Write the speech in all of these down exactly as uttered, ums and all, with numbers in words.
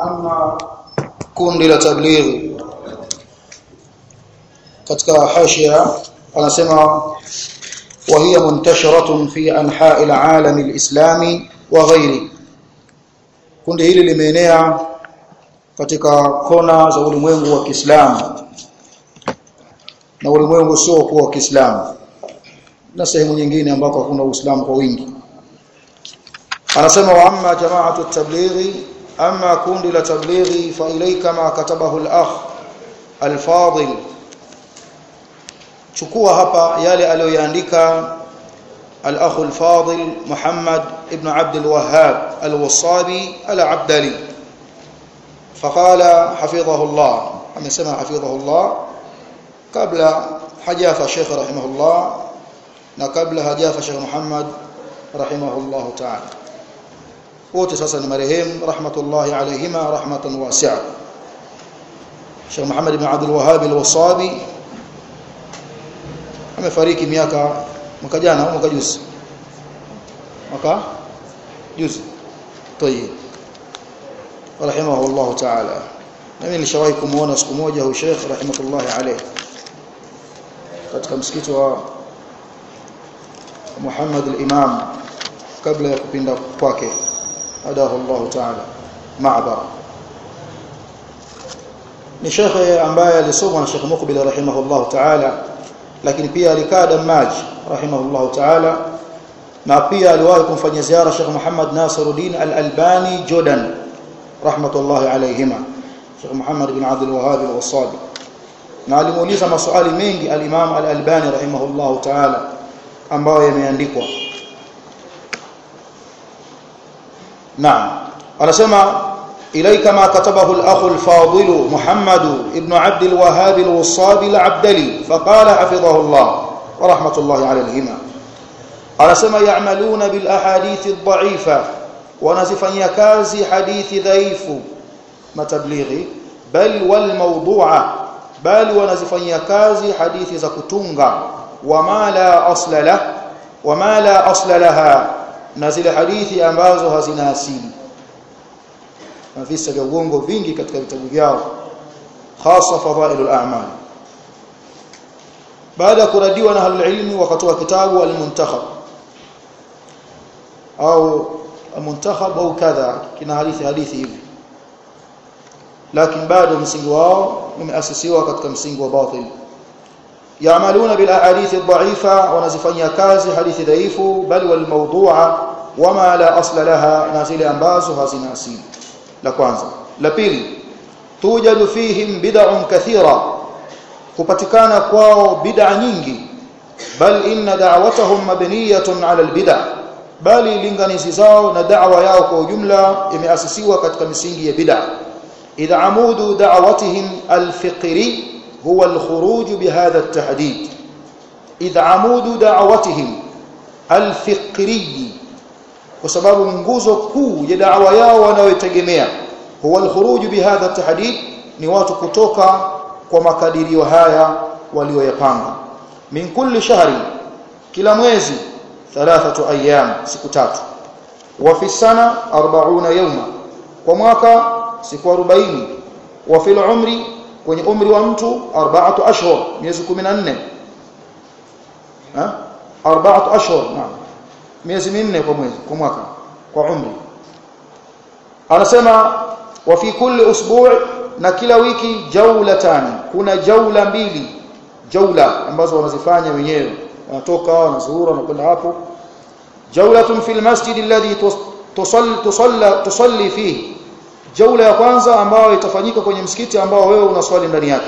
Ama kundi la tablighi katika hashia anasema wa hiya muntashiratun fi anha'i al-alam al-islami wa ghairi. Kundi hili limeenea katika kona za ulimwengu wa Kiislamu na ulimwengu sio kwa Kiislamu na sehemu nyingine ambako hakuna Uislamu kwa wingi. Anasema wa amma jama'atu at-tablighi, amma kundi la tablighi fa ilayka ma katabahu al-akh al-fadil, chukua hapa yale aliyoandika al-akh al-fadil Muhammad ibn Abd al-Wahhab al-Wasabi al-Abdali. Faqala hafidhahu Allah, amesema hafidhahu Allah kabla hajafa Sheikh rahimahullah na kabla hajafa Sheikh Muhammad rahimahullah ta'ala. Wote sasa ni marehemu rahmatullahi alayhima rahmatan wasi'a. Sheikh Muhammad ibn Abd al-Wahhab al-Wasabi amefariki miaka mwaka jana au mwaka juzi? Mwaka juzi. Tayeb. Rahimahullah ta'ala. Mimi nilishawahi kumuona siku moja huyo Sheikh rahmatullahi alayhi katika msikiti wa Muhammad al-Imam kabla ya kupinda kwake, adahu Allah ta'ala ma'bara. Ni Sheikh ambaye alisoma na Sheikh Muqbil rahimahullah ta'ala, lakini pia alikaa Damaj rahimahullah ta'ala, na pia aliwahi kumfanyia ziara Sheikh Muhammad Nasiruddin al-Albani Jordan rahmatullahi alayhima, Sheikh Muhammad ibn Abd al-Wahhab al-Wasabi, na alimuuliza maswali mengi al-Imam al-Albani rahimahullah ta'ala ambayo yameandikwa. Naam, anasema ilayka ma katabahu al-akh al-fadil Muhammad ibn Abd al-Wahhab al-Wasabi al-Abdali, faqala hafidhahu Allah wa rahmatullahi alayhima. Anasema ya'maluna bil ahadith ad-da'ifa, wanazifanyia kazi hadithi dhaifu matablighi, bal wal mawdu'a, bali wanazifanyia kazi hadithi za kutunga, wama la asla la wama la asla laha, na zile hadithi ambazo hazina asili. Na visa vya uongo vingi katika vitabu vyao, hasa fadhailul a'mal. Baada kuradiwa na ahlul ilmi wakatoa kitabu al-muntakhab au al-muntakhab au kadha, kina hadithi hadithi hivi, lakini bado msingi wao umeasisiwa katika msingi wa batil. Ya'maluna bil ahadith ad-da'ifa, wanazifanyia kazi hadithi dhaifu, bali wal mawdu'a wama la asla laha, na zile ambazo hazina asili. La kwanza. La pili, tujadu fihim bid'un kathira, kupatikana kwao bid'a nyingi, bal inna da'watahum mabniyatun 'ala al-bid'a, bali linganizi zao na da'wa yao kwa ujumla imeasisiwa katika misingi ya bid'a. idha amudu da'watihim al-fiqri huwa al-khuruj bihadha at-tahdid. idha amudu da'watihim al-fiqri, kwa sababu nguzo kuu ya da'wa yao wanayotegemea huwa al-khuruj bihadha at-tahdid, ni watu kutoka kwa makadirio haya walioyapanga. min kulli shahri, kila mwezi, thalathatu ayyam, siku tatu. wa fi sana arba'una yawma, kwa mwaka siku arobaini. wa fil umri, kwenye umri wa mtu, arba'atu ashhur, miezi kumi na nne. ha arba'atu ashhur, naam, miezi minne kwa mwezi, kwa mwaka, kwa umri. Anasema wa fi kulli usbu', na kila wiki, jawlatani, kuna jawla mbili, jawla ambazo wanazifanya wenyewe, wanatoka wanazuru na kwenda hapo. jawlatun fil masjid alladhi tusalli tusalla tusalli fihi, jawla ya kwanza ambayo itafanyika kwenye msikiti ambao wewe unaswali ndani yake.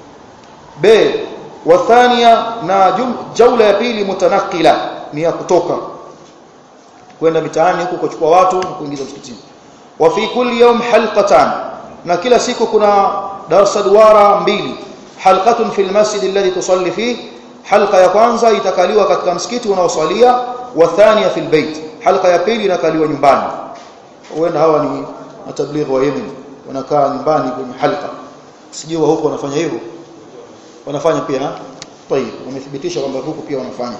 b wa thania, na jawla ya pili, mutanaqila, ni ya kutoka kwenda mitaani huko kuchukua watu na kuingiza msikitini. wa fi kulli yawm halqatan, na kila siku kuna darasa duara mbili. halqatun fil masjid alladhi tusalli fihi, halqa ya kwanza itakaliwa katika msikiti unaoswalia. wa thania fil bait, halqa ya pili inakaliwa nyumbani. Wenda hawa ni matablighi wa Yemen, wanakaa nyumbani kwenye halqa. Sijui wa huko wanafanya hivyo, wanafanya pia. Tayeb, wamethibitisha kwamba huko pia wanafanya.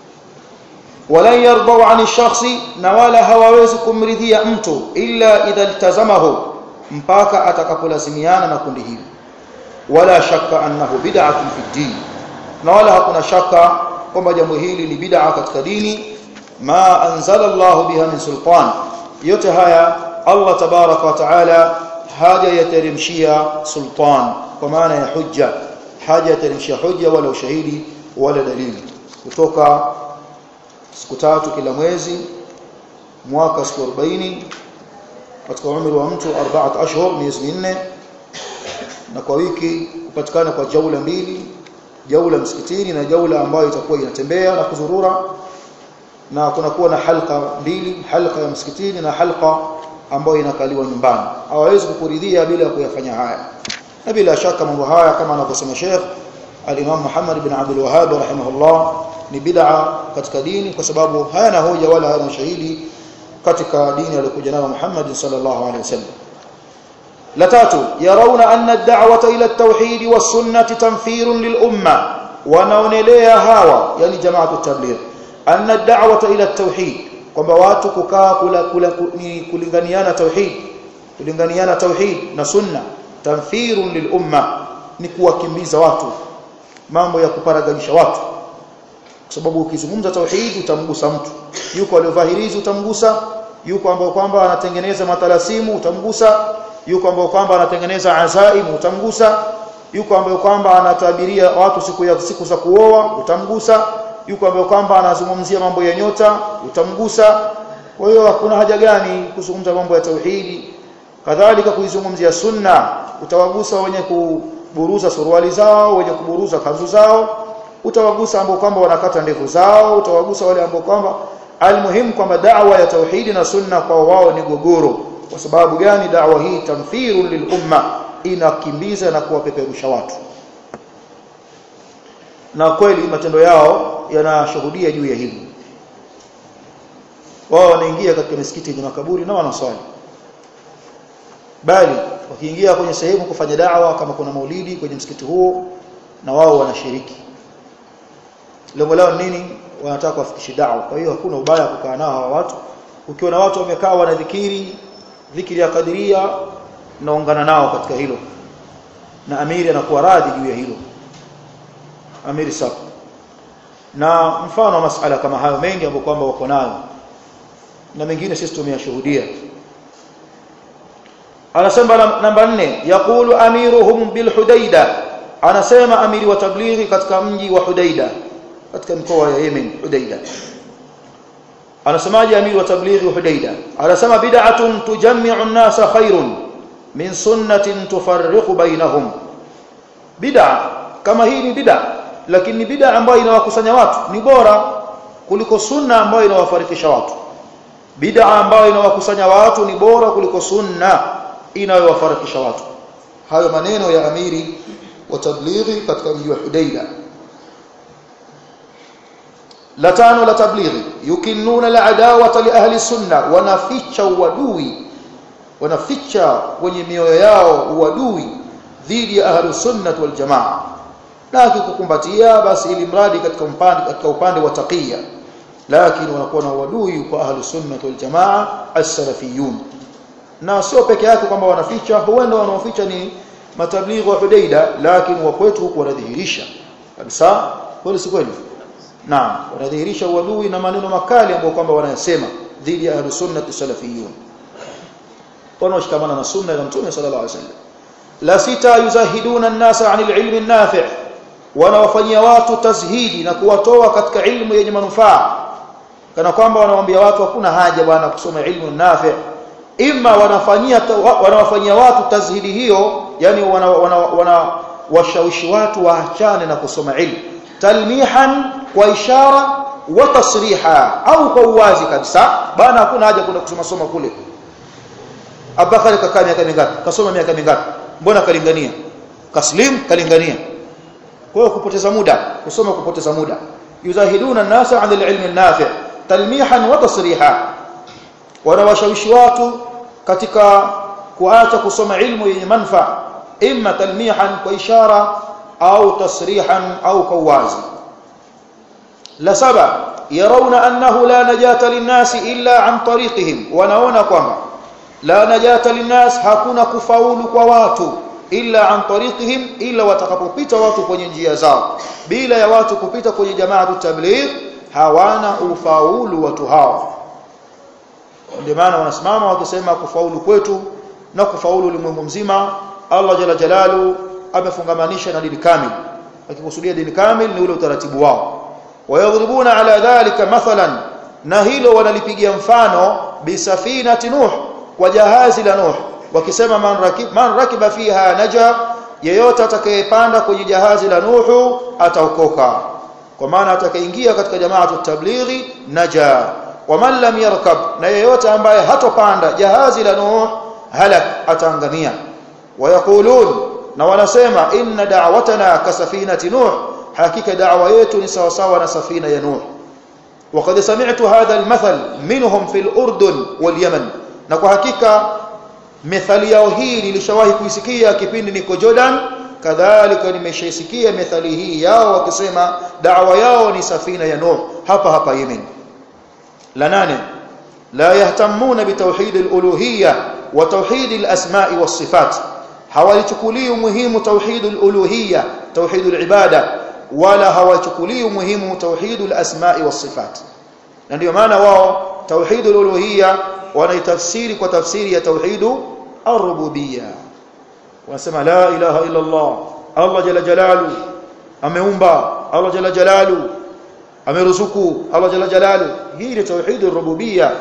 wala yardau 'ani shakhsi, na wala hawawezi kumridhia mtu, illa idha iltazamahu mpaka atakapolazimiana na kundi hili. Wala shakka annahu bid'atun fi din, na wala hakuna shaka kwamba jambo hili ni bid'a katika dini. Ma anzala Allah biha min sultan, yote haya Allah tabaraka wa taala haja yateremshia sultan, kwa maana ya hujja, haja yateremshia hujja wala ushahidi wala dalili. Kutoka siku tatu kila mwezi, mwaka siku arobaini, katika umri wa mtu arba'at ashhur, miezi minne, na kwa wiki kupatikana kwa jaula mbili, jaula msikitini na jaula ambayo itakuwa inatembea na kuzurura, na kuna kuwa na halqa mbili, halqa ya msikitini na halqa ambayo inakaliwa nyumbani. Hawawezi kukuridhia bila kuyafanya haya, na bila shaka mambo haya kama anavyosema Sheikh al-Imam Muhammad ibn Abdul Wahhab rahimahullah ni bid'a katika dini, kwa sababu hayana hoja wala hayana shahidi katika dini aliyokuja nayo Muhammad sallallahu alaihi wasallam. La tatu, yarawna anna ad-da'wata ila at-tauhid was-sunnah tanfirun lil-umma, wanaonelea hawa yani jamaatu tabligh anna ad-da'wata ila at-tauhid, kwamba watu kukaa kula, kula ni kulinganiana tauhid, kulinganiana tauhid na sunna, tanfirun lil-umma, ni kuwakimbiza watu, mambo ya kuparaganisha watu. Kwa sababu ukizungumza tauhid utamgusa mtu, yuko aliovahirizi utamgusa, yuko ambao kwamba anatengeneza matalasimu utamgusa, yuko ambao kwamba anatengeneza azaimu utamgusa, yuko ambao kwamba anatabiria watu siku ya siku za kuoa utamgusa, yuko ambao kwamba anazungumzia mambo ya nyota utamgusa. Kwa hiyo hakuna haja gani kuzungumza mambo ya tauhidi. Kadhalika kuizungumzia sunna, utawagusa wenye kuburuza suruali zao, wenye kuburuza kanzu zao, utawagusa ambao kwamba wanakata ndevu zao, utawagusa wale ambao kwamba almuhimu kwamba da'wa ya tauhidi na sunna kwa wao ni gogoro. Kwa sababu gani? Da'wa hii tamthirun lilumma, inakimbiza na kuwapeperusha watu, na kweli matendo yao yanashuhudia juu ya hili. Wao wanaingia katika misikiti yenye makaburi na wanaswali, bali wakiingia kwenye sehemu kufanya da'wa, kama kuna maulidi kwenye msikiti huo, na wao wanashiriki. Lengo lao nini? Wanataka kufikisha da'wa. Kwa hiyo hakuna ubaya kukaa nao hawa watu. Ukiona watu wamekaa wana dhikiri, dhikiri ya kadiria, naungana nao katika hilo, na amiri anakuwa radhi juu ya hilo, amiri safi. Na mfano wa masala kama hayo mengi ambayo kwamba wako nayo, na mengine sisi tumeyashuhudia. Anasema namba nne, yaqulu amiruhum bil Hudaida, anasema amiri wa tablighi katika mji wa Hudaida katika mkoa wa Yemen, Hudaida. Anasemaje amiri wa tablighi wa Hudaida? Anasema bid'atun tujammi'u an-nasa khairun min sunnatin tufarriqu bainahum. Bid'a kama hii ni bid'a, lakini bid'a ambayo inawakusanya watu ni bora kuliko sunna ambayo inawafarikisha watu. Bid'a ambayo inawakusanya watu ni bora kuliko sunna inayowafarikisha watu. Hayo maneno ya amiri wa tablighi katika mji wa Hudaida. La tano la tablighi, yukinnuna al-adawata li ahli sunna, wanaficha uadui, wanaficha kwenye mioyo yao uadui dhidi ya ahli sunna wal jamaa, na akikukumbatia basi ili mradi katika upande katika upande wa taqiyya, lakini wanakuwa na uadui kwa ahli sunna wal jamaa as-salafiyun. Na sio peke yake kwamba wanaficha, huenda wanaoficha ni matablighi wa Hudaida, lakini wa kwetu huko wanadhihirisha kabisa. Kweli si kweli? Naam, wanadhihirisha uadui na maneno makali ambayo kwamba wanayasema dhidi ya ahlus sunnah salafiyun, wanaoshikamana na sunna ya Mtume sallallahu alaihi wasallam. La sita, yuzahiduna an-nasa 'anil ilmi an-nafi', wanawafanyia watu tazhidi na kuwatoa katika ilmu yenye manufaa, kana kwamba wanawaambia watu hakuna haja bwana kusoma ilmu an-nafi'. Ima wanafanyia wanawafanyia watu tazhidi hiyo, yani wana, wana, wana washawishi watu waachane na kusoma ilmu, talmihan kwa ishara wa tasriha, au kwa uwazi kabisa, bana hakuna haja kuna kusoma soma kule. Abakari kakaa miaka mingapi? Kasoma miaka mingapi? Mbona kalingania? Kaslim kalingania. Kwa hiyo kupoteza muda, kusoma kupoteza muda. Yuzahiduna an-nasa 'an al-ilmi an-nafi' talmihan wa tasriha, wanawashawishi watu katika kuacha kusoma ilmu yenye manufaa, imma talmihan kwa ishara au tasrihan au kwa wazi. La saba, yarawna annahu la najata linnasi illa an tariqihim, wanaona kwamba la najata linnas, hakuna kufaulu kwa watu illa an tariqihim, illa watakapopita watu kwenye njia zao. Bila ya watu kupita kwenye jamaatu tabligh hawana ufaulu watu hao. Ndio maana wanasimama wakisema kufaulu kwetu na kufaulu ulimwengu mzima Allah jalla jalalu amefungamanisha na dini kamili. Akikusudia dini kamili ni ule utaratibu wao. Wayadhribuna ala dhalika mathalan, na hilo wanalipigia mfano bisafinati Nuh, kwa jahazi la Nuh, wakisema man rakib man rakiba fiha naja, yeyote atakayepanda kwenye jahazi la Nuh ataokoka. Kwa maana atakayeingia katika jamaatu tablighi naja, wa man lam yarkab, na yeyote ambaye hatopanda jahazi la Nuh halak, ataangamia. Wayaqulun, na wanasema inna da'watana kasafinati Nuh, hakika da'wa yetu ni sawa sawa na safina ya Nuh. وقد سمعت هذا المثل منهم في الأردن واليمن, na kwa hakika methali yao hii nilishawahi kuisikia kipindi niko Jordan, kadhalika nimeshaisikia methali hii yao wakisema da'wa yao ni safina ya Nuh hapa hapa Yemen. La nane, la yahtamuna bitawhid al-uluhiyya wa tawhid al-asma'i was-sifat, hawalichukulii muhimu tawhid al-uluhiyya, tawhid al-ibada, wala hawachukulii muhimu tauhid al-asma'i was-sifat. Na ndio maana wao tauhid al-uluhiyya wanaitafsiri kwa tafsiri ya tauhid ar-rububiyya. Wanasema la ilaha illa Allah, Allah jalla jalalu ameumba, Allah jalla jalalu ameruzuku, Allah jalla jalalu. Hii ni tauhid ar-rububiyya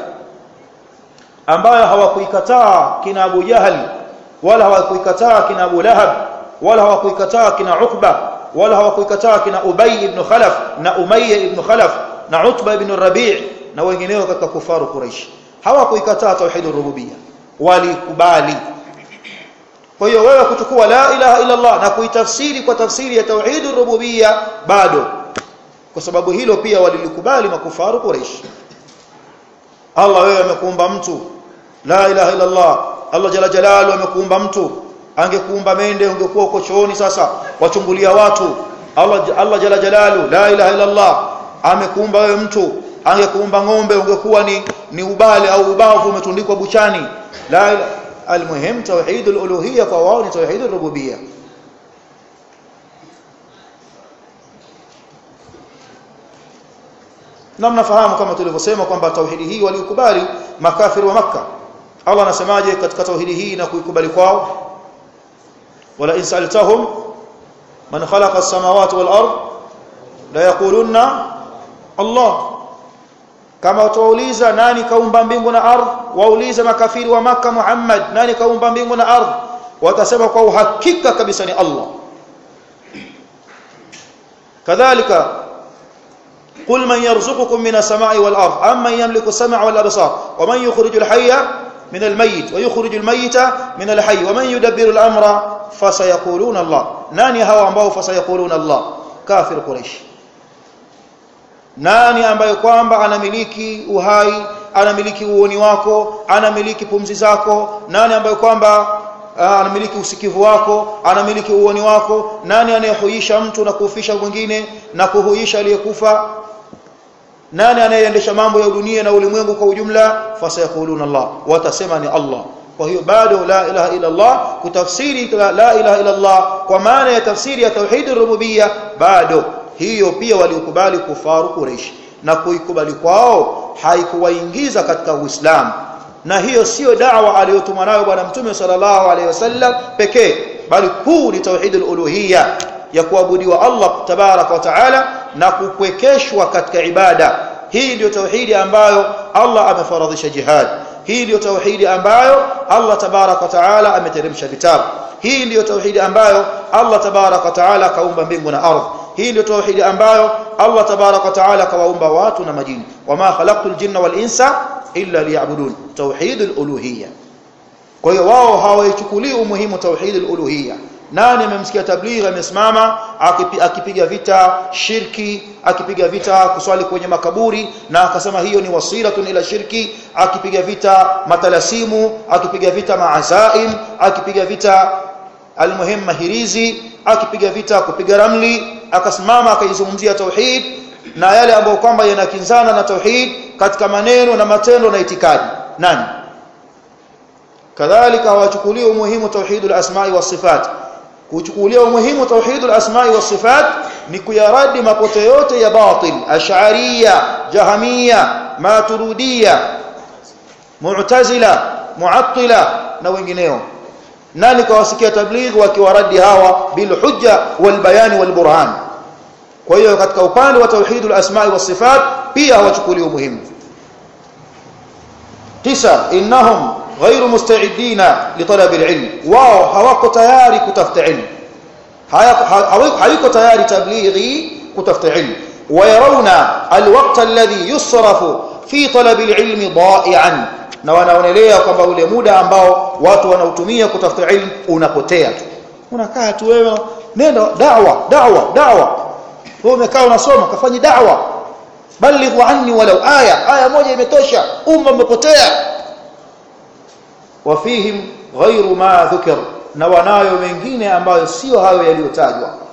ambayo hawakuikataa kina Abu Jahal, wala hawakuikataa kina Abu Lahab, wala hawakuikataa kina Uqba, wala hawakuikataa kina Ubay ibn Khalaf na Umayya ibn Khalaf na Utba ibn Rabi' na wengineo katika kufaru Quraysh. Hawakuikataa tauhid ar-rububiyya, walikubali. Kwa hiyo wewe kuchukua la ilaha illa Allah na kuitafsiri kwa tafsiri ya tauhid ar-rububiyya bado, kwa sababu hilo pia walilikubali makufaru Quraysh. Allah wewe amekuumba mtu, la ilaha illa Allah, Allah jalla jalalu amekuumba mtu. Angekuumba mende ungekuwa uko chooni sasa wachungulia watu. Allah Allah jalla jalalu la ilaha illa Allah amekuumba wewe mtu. Angekuumba ng'ombe ungekuwa ni ni ubale au ubavu umetundikwa buchani. La almuhim tauhid al-uluhiyya kwa wao ni tauhid ar-rububiyya. Na mnafahamu kama tulivyosema kwamba tauhidi hii walikubali makafiri wa Makkah. Allah anasemaje katika tauhidi hii na kuikubali kwao? wala in sa'altahum man khalaqa as-samawati wal ard la yaqulunna Allah, kama utauliza nani kaumba mbingu na ardhi, wauliza makafiri wa Makkah Muhammad nani kaumba mbingu na ardhi, watasema kwa uhakika kabisa ni Allah. kadhalika qul man yarzuqukum minas samai wal ard amman yamliku as-sam'a wal absar wa man yukhrijul hayya min al-mayyit wa yukhrijul mayyita min al-hayy wa man yudabbiru al-amra fasayaquluna Allah. Nani hawa ambao fasayaquluna Allah? Kafir Quraysh. Nani ambaye kwamba anamiliki uhai, anamiliki uoni wako, anamiliki pumzi zako? Nani ambaye kwamba anamiliki usikivu wako, anamiliki uoni wako? Nani anayehuisha mtu na kufisha mwingine na kuhuisha aliyekufa? Nani anayeendesha mambo ya dunia na ulimwengu kwa ujumla? Fasayaquluna Allah, watasema ni Allah. Kwa hiyo bado la ilaha illa Allah, kutafsiri la ilaha illa Allah kwa maana ya tafsiri ya tauhid ar-rububiyya bado hiyo pia walikubali kufaru Quraysh, na kuikubali kwao haikuwaingiza katika Uislamu. Na hiyo sio da'wa aliyotumwa nayo bwana Mtume sallallahu alaihi wasallam pekee, bali kuu ni tauhid al-uluhiyya, ya kuabudiwa Allah tabaraka wa taala na kukwekeshwa katika ibada. Hii ndio tauhidi ambayo Allah amefaradhisha jihad. Hii ndio tauhidi ambayo Allah tabaraka wa taala ameteremsha vitabu. Hii ndio tauhidi ambayo Allah tabaraka wa taala kaumba mbingu na ardhi. Hii ndio tauhidi ambayo Allah tabaraka wa taala kawaumba watu na majini. Wama khalaqtul jinna wal insa illa liya'budun, tauhidul uluhiyya. Kwa hiyo wao hawaichukulii umuhimu tauhidul uluhiyya. Nani amemsikia tablighi amesimama akipiga vita shirki, akipiga vita kuswali kwenye makaburi na akasema hiyo ni wasilatun ila shirki, akipiga vita matalasimu, akipiga vita maazaim, akipiga vita almuhim mahirizi, akipiga vita kupiga ramli, akasimama akaizungumzia tauhid na yale ambayo kwamba yanakinzana na tauhid katika maneno na matendo na itikadi? Nani? kadhalika hawachukulia umuhimu tauhidul asma'i was sifat. Kuchukulia umuhimu tauhidul asma'i was sifat ni kuyaradi mapote yote ya batil, ash'ariyya, jahamiyya, maturidiyya, mu'tazila, mu'attila na wengineo. Nani kawasikia tabligh wakiwaradi hawa bil hujja wal bayan wal burhan. Kwa hiyo katika upande wa tauhidul asma'i was sifat pia hawachukulia umuhimu. Tisa, innahum ghayru musta'idina li talab al-ilm. Wao hawako tayari kutafuta ilmu. Hayuko tayari tablighi kutafuta ilmu. Wa yarawna al-waqt alladhi yusrafu fi talab al-ilm da'i'an. Na wanaonelea kwamba ule muda ambao watu wanautumia kutafuta ilmu unapotea tu. Unakaa tu wewe, nenda da'wa, da'wa, da'wa. Wewe umekaa unasoma, kafanye da'wa. Balighu anni walau aya, aya moja imetosha, umma umepotea. Wafihim ghairu ma dhukir, na wanayo mengine ambayo sio hayo yaliyotajwa.